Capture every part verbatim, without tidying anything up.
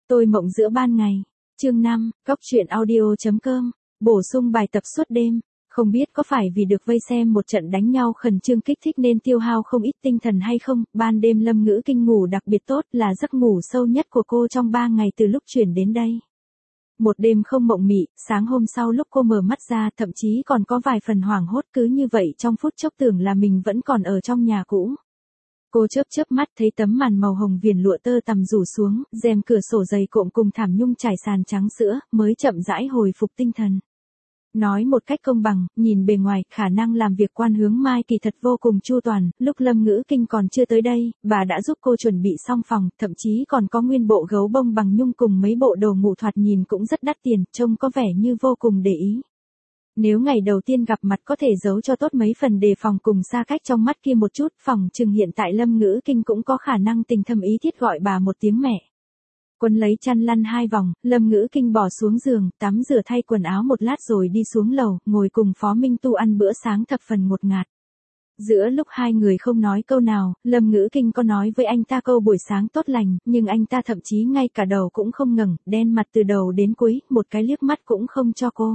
Tôi mộng giữa ban ngày. Chương năm, Cóc truyện audio.com. Bổ sung bài tập suốt đêm. Không biết có phải vì được vây xem một trận đánh nhau khẩn trương kích thích nên tiêu hao không ít tinh thần hay không, ban đêm Lâm Ngữ Kinh ngủ đặc biệt tốt, là giấc ngủ sâu nhất của cô trong ba ngày từ lúc chuyển đến đây. Một đêm không mộng mị, sáng hôm sau lúc cô mở mắt ra thậm chí còn có vài phần hoảng hốt, cứ như vậy trong phút chốc tưởng là mình vẫn còn ở trong nhà cũ. Cô chớp chớp mắt thấy tấm màn màu hồng viền lụa tơ tằm rủ xuống, rèm cửa sổ dày cộm cùng thảm nhung trải sàn trắng sữa, mới chậm rãi hồi phục tinh thần. Nói một cách công bằng, nhìn bề ngoài, khả năng làm việc Quan Hướng Mai kỳ thật vô cùng chu toàn, lúc Lâm Ngữ Kinh còn chưa tới đây, bà đã giúp cô chuẩn bị xong phòng, thậm chí còn có nguyên bộ gấu bông bằng nhung cùng mấy bộ đồ ngủ thoạt nhìn cũng rất đắt tiền, trông có vẻ như vô cùng để ý. Nếu ngày đầu tiên gặp mặt có thể giấu cho tốt mấy phần đề phòng cùng xa cách trong mắt kia một chút, phòng chừng hiện tại Lâm Ngữ Kinh cũng có khả năng tình thâm ý thiết gọi bà một tiếng mẹ. Quân lấy chăn lăn hai vòng, Lâm Ngữ Kinh bỏ xuống giường, tắm rửa thay quần áo một lát rồi đi xuống lầu, ngồi cùng Phó Minh Tu ăn bữa sáng thập phần ngột ngạt. Giữa lúc hai người không nói câu nào, Lâm Ngữ Kinh có nói với anh ta câu buổi sáng tốt lành, nhưng anh ta thậm chí ngay cả đầu cũng không ngẩng, đen mặt từ đầu đến cuối, một cái liếc mắt cũng không cho cô.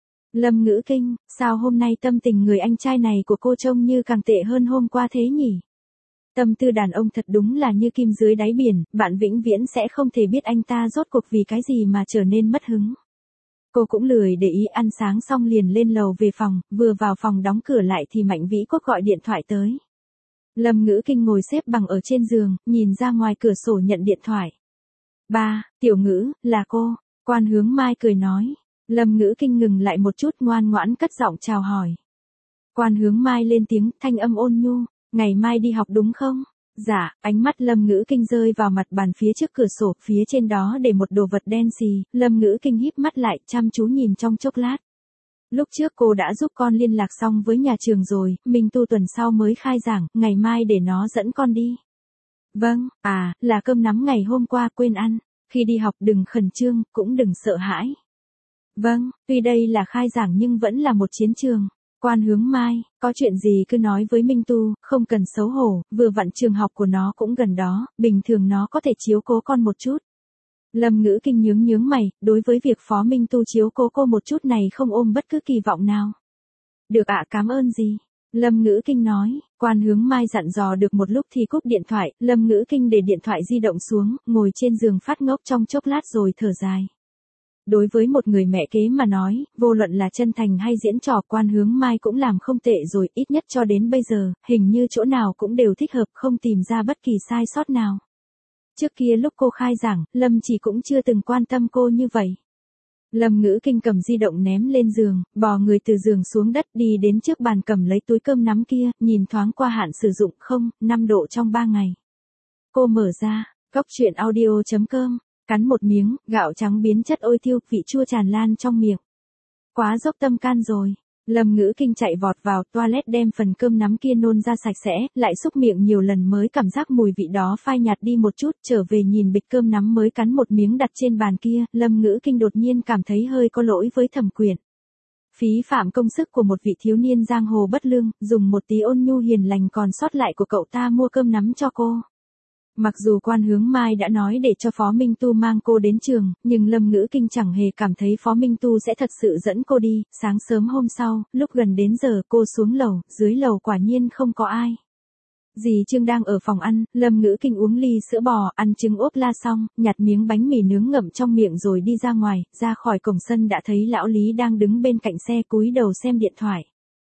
Lâm Ngữ Kinh, sao hôm nay tâm tình người anh trai này của cô trông như càng tệ hơn hôm qua thế nhỉ? Tâm tư đàn ông thật đúng là như kim dưới đáy biển, bạn vĩnh viễn sẽ không thể biết anh ta rốt cuộc vì cái gì mà trở nên mất hứng. Cô cũng lười để ý, ăn sáng xong liền lên lầu về phòng, vừa vào phòng đóng cửa lại thì Mạnh Vĩ Quốc gọi điện thoại tới. Lâm Ngữ Kinh ngồi xếp bằng ở trên giường, nhìn ra ngoài cửa sổ nhận điện thoại. Ba, Tiểu Ngữ, là cô. Quan Hướng Mai cười nói. Lâm Ngữ Kinh ngừng lại một chút, ngoan ngoãn cất giọng chào hỏi. Quan Hướng Mai lên tiếng, thanh âm ôn nhu, ngày mai đi học đúng không? Dạ, ánh mắt Lâm Ngữ Kinh rơi vào mặt bàn phía trước cửa sổ, phía trên đó để một đồ vật đen xì, Lâm Ngữ Kinh híp mắt lại, chăm chú nhìn trong chốc lát. Lúc trước cô đã giúp con liên lạc xong với nhà trường rồi, Minh Tu tuần sau mới khai giảng, ngày mai để nó dẫn con đi. Vâng, à, là cơm nắm ngày hôm qua quên ăn, khi đi học đừng khẩn trương, cũng đừng sợ hãi. Vâng, tuy đây là khai giảng nhưng vẫn là một chiến trường. Quan Hướng Mai, có chuyện gì cứ nói với Minh Tu, không cần xấu hổ, vừa vặn trường học của nó cũng gần đó, bình thường nó có thể chiếu cố con một chút. Lâm Ngữ Kinh nhướng nhướng mày, đối với việc Phó Minh Tu chiếu cố cô một chút này không ôm bất cứ kỳ vọng nào. Được ạ, cảm ơn gì? Lâm Ngữ Kinh nói. Quan Hướng Mai dặn dò được một lúc thì cúp điện thoại, Lâm Ngữ Kinh để điện thoại di động xuống, ngồi trên giường phát ngốc trong chốc lát rồi thở dài. Đối với một người mẹ kế mà nói, vô luận là chân thành hay diễn trò, Quan Hướng Mai cũng làm không tệ rồi, ít nhất cho đến bây giờ, hình như chỗ nào cũng đều thích hợp, không tìm ra bất kỳ sai sót nào. Trước kia lúc cô khai giảng, Lâm Chỉ cũng chưa từng quan tâm cô như vậy. Lâm Ngữ Kinh cầm di động ném lên giường, bò người từ giường xuống đất đi đến trước bàn cầm lấy túi cơm nắm kia, nhìn thoáng qua hạn sử dụng không, năm độ trong ba ngày. Cô mở ra, cóc truyện audio.com. Cắn một miếng, gạo trắng biến chất ôi thiêu, vị chua tràn lan trong miệng. Quá dốc tâm can rồi. Lâm Ngữ Kinh chạy vọt vào toilet đem phần cơm nắm kia nôn ra sạch sẽ, lại xúc miệng nhiều lần mới cảm giác mùi vị đó phai nhạt đi một chút, trở về nhìn bịch cơm nắm mới cắn một miếng đặt trên bàn kia, Lâm Ngữ Kinh đột nhiên cảm thấy hơi có lỗi với Thẩm Quyển. Phí phạm công sức của một vị thiếu niên giang hồ bất lương, dùng một tí ôn nhu hiền lành còn sót lại của cậu ta mua cơm nắm cho cô. Mặc dù Quan Hướng Mai đã nói để cho Phó Minh Tu mang cô đến trường, nhưng Lâm Ngữ Kinh chẳng hề cảm thấy Phó Minh Tu sẽ thật sự dẫn cô đi. Sáng sớm hôm sau, lúc gần đến giờ cô xuống lầu, dưới lầu quả nhiên không có ai. Dì Trương đang ở phòng ăn, Lâm Ngữ Kinh uống ly sữa bò, ăn trứng ốp la xong, nhặt miếng bánh mì nướng ngậm trong miệng rồi đi ra ngoài, ra khỏi cổng sân đã thấy lão Lý đang đứng bên cạnh xe cúi đầu xem điện thoại.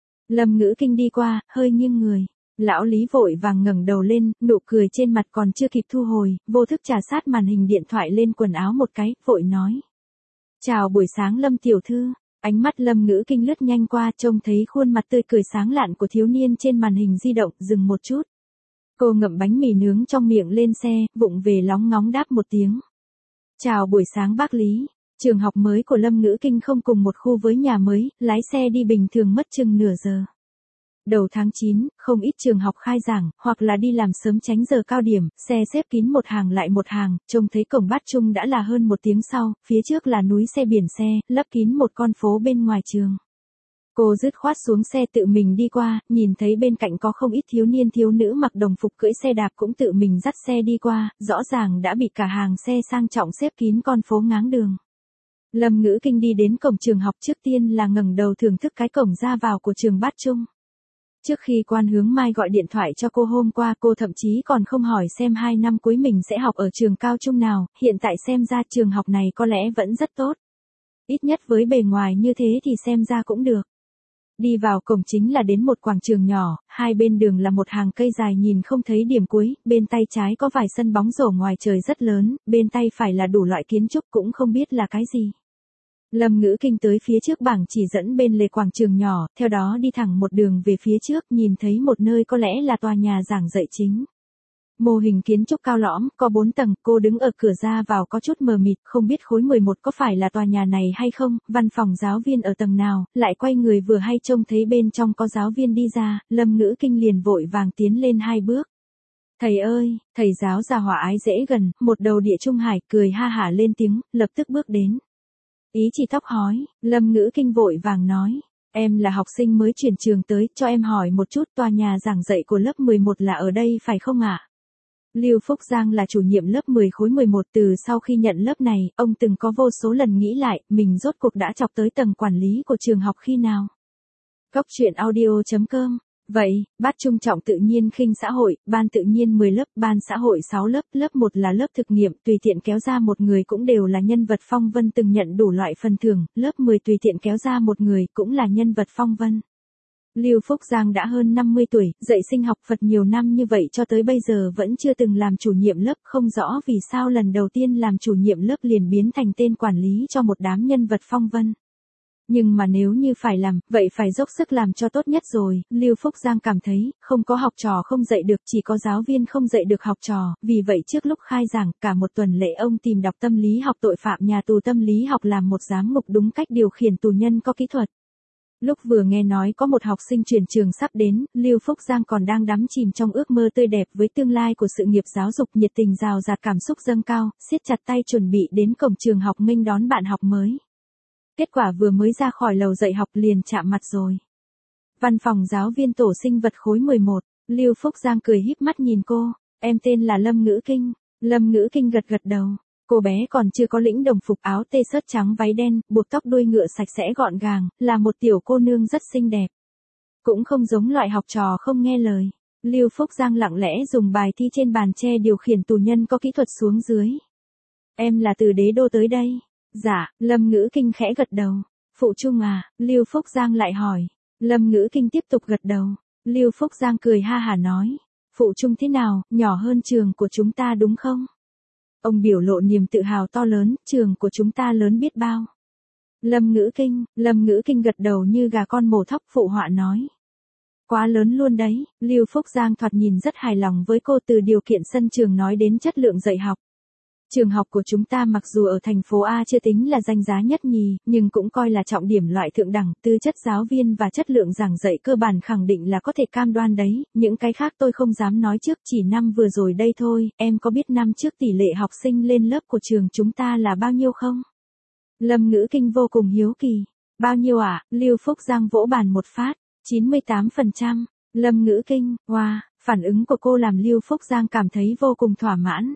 Lâm Ngữ Kinh đi qua, hơi nghiêng người. Lão Lý vội vàng ngẩng đầu lên, nụ cười trên mặt còn chưa kịp thu hồi, vô thức trà sát màn hình điện thoại lên quần áo một cái, vội nói. Chào buổi sáng Lâm tiểu thư. Ánh mắt Lâm Ngữ Kinh lướt nhanh qua, trông thấy khuôn mặt tươi cười sáng lạn của thiếu niên trên màn hình di động, dừng một chút. Cô ngậm bánh mì nướng trong miệng lên xe, vụng về lóng ngóng đáp một tiếng. Chào buổi sáng bác Lý. Trường học mới của Lâm Ngữ Kinh không cùng một khu với nhà mới, lái xe đi bình thường mất chừng nửa giờ. Đầu tháng chín, không ít trường học khai giảng, hoặc là đi làm sớm tránh giờ cao điểm, xe xếp kín một hàng lại một hàng, trông thấy cổng Bát Trung đã là hơn một tiếng sau, phía trước là núi xe biển xe, lấp kín một con phố bên ngoài trường. Cô dứt khoát xuống xe tự mình đi qua, nhìn thấy bên cạnh có không ít thiếu niên thiếu nữ mặc đồng phục cưỡi xe đạp cũng tự mình dắt xe đi qua, rõ ràng đã bị cả hàng xe sang trọng xếp kín con phố ngáng đường. Lâm Ngữ Kinh đi đến cổng trường học trước tiên là ngẩng đầu thưởng thức cái cổng ra vào của trường Bát Trung. Trước khi Quan Hướng Mai gọi điện thoại cho cô hôm qua, cô thậm chí còn không hỏi xem hai năm cuối mình sẽ học ở trường cao trung nào, hiện tại xem ra trường học này có lẽ vẫn rất tốt. Ít nhất với bề ngoài như thế thì xem ra cũng được. Đi vào cổng chính là đến một quảng trường nhỏ, hai bên đường là một hàng cây dài nhìn không thấy điểm cuối, bên tay trái có vài sân bóng rổ ngoài trời rất lớn, bên tay phải là đủ loại kiến trúc cũng không biết là cái gì. Lâm Ngữ Kinh tới phía trước bảng chỉ dẫn bên lề quảng trường nhỏ, theo đó đi thẳng một đường về phía trước, nhìn thấy một nơi có lẽ là tòa nhà giảng dạy chính. Mô hình kiến trúc cao lõm, có bốn tầng, cô đứng ở cửa ra vào có chút mờ mịt, không biết khối mười một có phải là tòa nhà này hay không, văn phòng giáo viên ở tầng nào, lại quay người vừa hay trông thấy bên trong có giáo viên đi ra, Lâm Ngữ Kinh liền vội vàng tiến lên hai bước. Thầy ơi, thầy giáo già hỏa ái dễ gần, một đầu địa trung hải, cười ha hả lên tiếng, lập tức bước đến. Ý chỉ tóc hói, Lâm Ngữ Kinh vội vàng nói. Em là học sinh mới chuyển trường tới, cho em hỏi một chút, tòa nhà giảng dạy của lớp mười một là ở đây phải không ạ? Lưu Phúc Giang là chủ nhiệm lớp mười khối mười một, từ sau khi nhận lớp này, ông từng có vô số lần nghĩ lại, mình rốt cuộc đã chọc tới tầng quản lý của trường học khi nào. Cốc truyện audio chấm com. Vậy, Bát Trung trọng tự nhiên khinh xã hội, ban tự nhiên mười lớp, ban xã hội sáu lớp, lớp một là lớp thực nghiệm, tùy tiện kéo ra một người cũng đều là nhân vật phong vân từng nhận đủ loại phần thưởng, lớp mười tùy tiện kéo ra một người cũng là nhân vật phong vân. Lưu Phúc Giang đã hơn năm mươi tuổi, dạy sinh học Phật nhiều năm như vậy cho tới bây giờ vẫn chưa từng làm chủ nhiệm lớp, không rõ vì sao lần đầu tiên làm chủ nhiệm lớp liền biến thành tên quản lý cho một đám nhân vật phong vân. Nhưng mà nếu như phải làm, vậy phải dốc sức làm cho tốt nhất rồi, Lưu Phúc Giang cảm thấy, không có học trò không dạy được, chỉ có giáo viên không dạy được học trò, vì vậy trước lúc khai giảng, cả một tuần lễ ông tìm đọc tâm lý học tội phạm nhà tù tâm lý học làm một giám mục đúng cách điều khiển tù nhân có kỹ thuật. Lúc vừa nghe nói có một học sinh chuyển trường sắp đến, Lưu Phúc Giang còn đang đắm chìm trong ước mơ tươi đẹp với tương lai của sự nghiệp giáo dục, nhiệt tình rào rạt, cảm xúc dâng cao, siết chặt tay chuẩn bị đến cổng trường học nghênh đón bạn học mới. Kết quả vừa mới ra khỏi lầu dạy học liền chạm mặt rồi. Văn phòng giáo viên tổ sinh vật khối mười một, Lưu Phúc Giang cười híp mắt nhìn cô, em tên là Lâm Ngữ Kinh. Lâm Ngữ Kinh gật gật đầu. Cô bé còn chưa có lĩnh đồng phục, áo tê sớt trắng váy đen, buộc tóc đuôi ngựa sạch sẽ gọn gàng, là một tiểu cô nương rất xinh đẹp. Cũng không giống loại học trò không nghe lời. Lưu Phúc Giang lặng lẽ dùng bài thi trên bàn che điều khiển tù nhân có kỹ thuật xuống dưới. Em là từ Đế Đô tới đây. Dạ, Lâm Ngữ Kinh khẽ gật đầu. Phụ Trung à, Lưu Phúc Giang lại hỏi. Lâm Ngữ Kinh tiếp tục gật đầu. Lưu Phúc Giang cười ha hả nói. Phụ Trung thế nào, nhỏ hơn trường của chúng ta đúng không? Ông biểu lộ niềm tự hào to lớn, trường của chúng ta lớn biết bao. Lâm Ngữ Kinh, Lâm Ngữ Kinh gật đầu như gà con mổ thóc, phụ họa nói. Quá lớn luôn đấy, Lưu Phúc Giang thoạt nhìn rất hài lòng với cô, từ điều kiện sân trường nói đến chất lượng dạy học. Trường học của chúng ta mặc dù ở thành phố A chưa tính là danh giá nhất nhì, nhưng cũng coi là trọng điểm loại thượng đẳng, tư chất giáo viên và chất lượng giảng dạy cơ bản khẳng định là có thể cam đoan đấy, những cái khác tôi không dám nói trước, chỉ năm vừa rồi đây thôi, em có biết năm trước tỷ lệ học sinh lên lớp của trường chúng ta là bao nhiêu không? Lâm Ngữ Kinh vô cùng hiếu kỳ. Bao nhiêu ạ? À? Lưu Phúc Giang vỗ bàn một phát, chín mươi tám phần trăm. Lâm Ngữ Kinh, wow, phản ứng của cô làm Lưu Phúc Giang cảm thấy vô cùng thỏa mãn.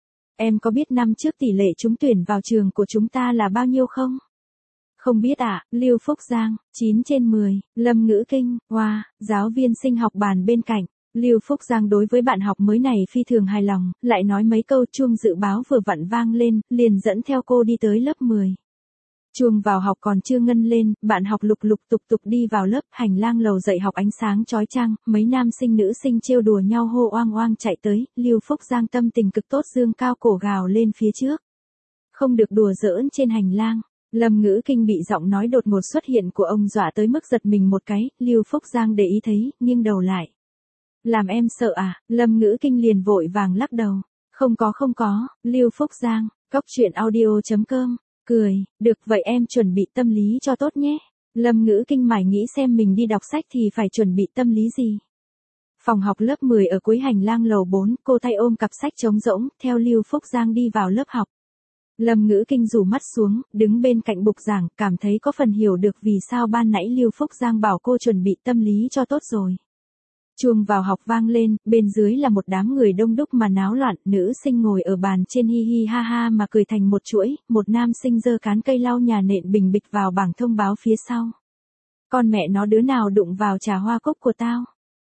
Em có biết năm trước tỷ lệ trúng tuyển vào trường của chúng ta là bao nhiêu không? Không biết ạ, à? Lưu Phúc Giang, chín trên mười, Lâm Ngữ Kinh, wow, giáo viên sinh học bàn bên cạnh. Lưu Phúc Giang đối với bạn học mới này phi thường hài lòng, lại nói mấy câu, chuông dự báo vừa vặn vang lên, liền dẫn theo cô đi tới lớp mười. Chuông vào học còn chưa ngân lên, bạn học lục lục tục tục đi vào lớp, hành lang lầu dạy học ánh sáng chói chang, mấy nam sinh nữ sinh trêu đùa nhau hô oang oang chạy tới, Lưu Phúc Giang tâm tình cực tốt dương cao cổ gào lên phía trước. Không được đùa giỡn trên hành lang. Lâm Ngữ Kinh bị giọng nói đột ngột xuất hiện của ông dọa tới mức giật mình một cái, Lưu Phúc Giang để ý thấy, nghiêng đầu lại. Làm em sợ à? Lâm Ngữ Kinh liền vội vàng lắc đầu. Không có không có, Lưu Phúc Giang, cốc truyện audio chấm com. Cười, được vậy em chuẩn bị tâm lý cho tốt nhé. Lâm Ngữ Kinh mải nghĩ xem mình đi đọc sách thì phải chuẩn bị tâm lý gì. Phòng học lớp mười ở cuối hành lang lầu bốn, cô tay ôm cặp sách trống rỗng, theo Lưu Phúc Giang đi vào lớp học. Lâm Ngữ Kinh rủ mắt xuống, đứng bên cạnh bục giảng, cảm thấy có phần hiểu được vì sao ban nãy Lưu Phúc Giang bảo cô chuẩn bị tâm lý cho tốt rồi. Chuông vào học vang lên, bên dưới là một đám người đông đúc mà náo loạn, nữ sinh ngồi ở bàn trên hi hi ha ha mà cười thành một chuỗi, một nam sinh giơ cán cây lau nhà nện bình bịch vào bảng thông báo phía sau. Con mẹ nó đứa nào đụng vào trà hoa cúc của tao?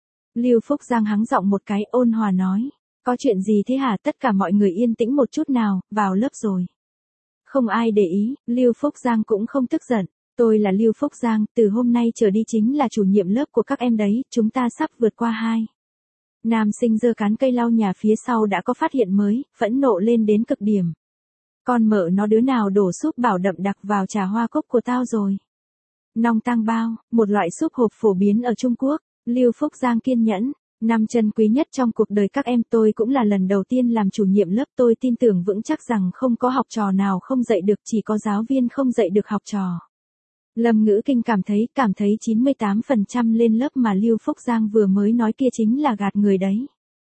Lưu Phúc Giang hắng giọng một cái ôn hòa nói, có chuyện gì thế hả? Tất cả mọi người yên tĩnh một chút nào, vào lớp rồi. Không ai để ý, Lưu Phúc Giang cũng không tức giận. Tôi là Lưu Phúc Giang, từ hôm nay trở đi chính là chủ nhiệm lớp của các em đấy, chúng ta sắp vượt qua hai. Nam sinh giơ cán cây lau nhà phía sau đã có phát hiện mới, phẫn nộ lên đến cực điểm. Con mợ nó đứa nào đổ súp bảo đậm đặc vào trà hoa cúc của tao rồi. Nong tang bao, một loại súp hộp phổ biến ở Trung Quốc. Lưu Phúc Giang kiên nhẫn, năm chân quý nhất trong cuộc đời các em, tôi cũng là lần đầu tiên làm chủ nhiệm lớp, tôi tin tưởng vững chắc rằng không có học trò nào không dạy được, chỉ có giáo viên không dạy được học trò. Lâm Ngữ Kinh cảm thấy, cảm thấy chín mươi tám phần trăm lên lớp mà Lưu Phúc Giang vừa mới nói kia chính là gạt người đấy.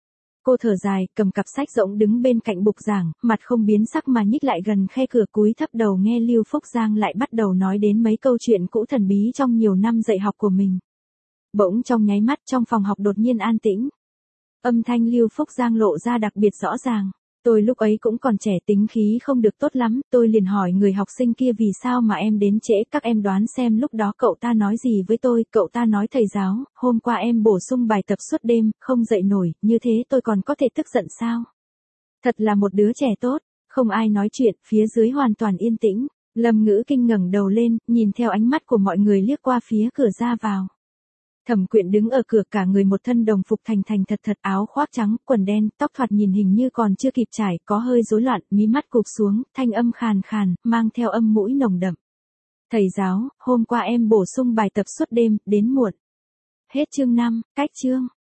Cô thở dài, cầm cặp sách rỗng đứng bên cạnh bục giảng, mặt không biến sắc mà nhích lại gần khe cửa cúi thấp đầu nghe Lưu Phúc Giang lại bắt đầu nói đến mấy câu chuyện cũ thần bí trong nhiều năm dạy học của mình. Bỗng trong nháy mắt trong phòng học đột nhiên an tĩnh. Âm thanh Lưu Phúc Giang lộ ra đặc biệt rõ ràng. Tôi lúc ấy cũng còn trẻ, tính khí không được tốt lắm, tôi liền hỏi người học sinh kia vì sao mà em đến trễ, các em đoán xem lúc đó cậu ta nói gì với tôi, cậu ta nói thầy giáo, hôm qua em bổ sung bài tập suốt đêm, không dậy nổi, như thế tôi còn có thể tức giận sao? Thật là một đứa trẻ tốt, không ai nói chuyện, phía dưới hoàn toàn yên tĩnh. Lâm Ngữ Kinh ngẩng đầu lên, nhìn theo ánh mắt của mọi người liếc qua phía cửa ra vào. Thẩm Quyện đứng ở cửa, cả người một thân đồng phục thành thành thật thật, áo khoác trắng, quần đen, tóc thoạt nhìn hình như còn chưa kịp trải, có hơi rối loạn, mí mắt cụp xuống, thanh âm khàn khàn, mang theo âm mũi nồng đậm. Thầy giáo, hôm qua em bổ sung bài tập suốt đêm, đến muộn. Hết chương năm, cách chương.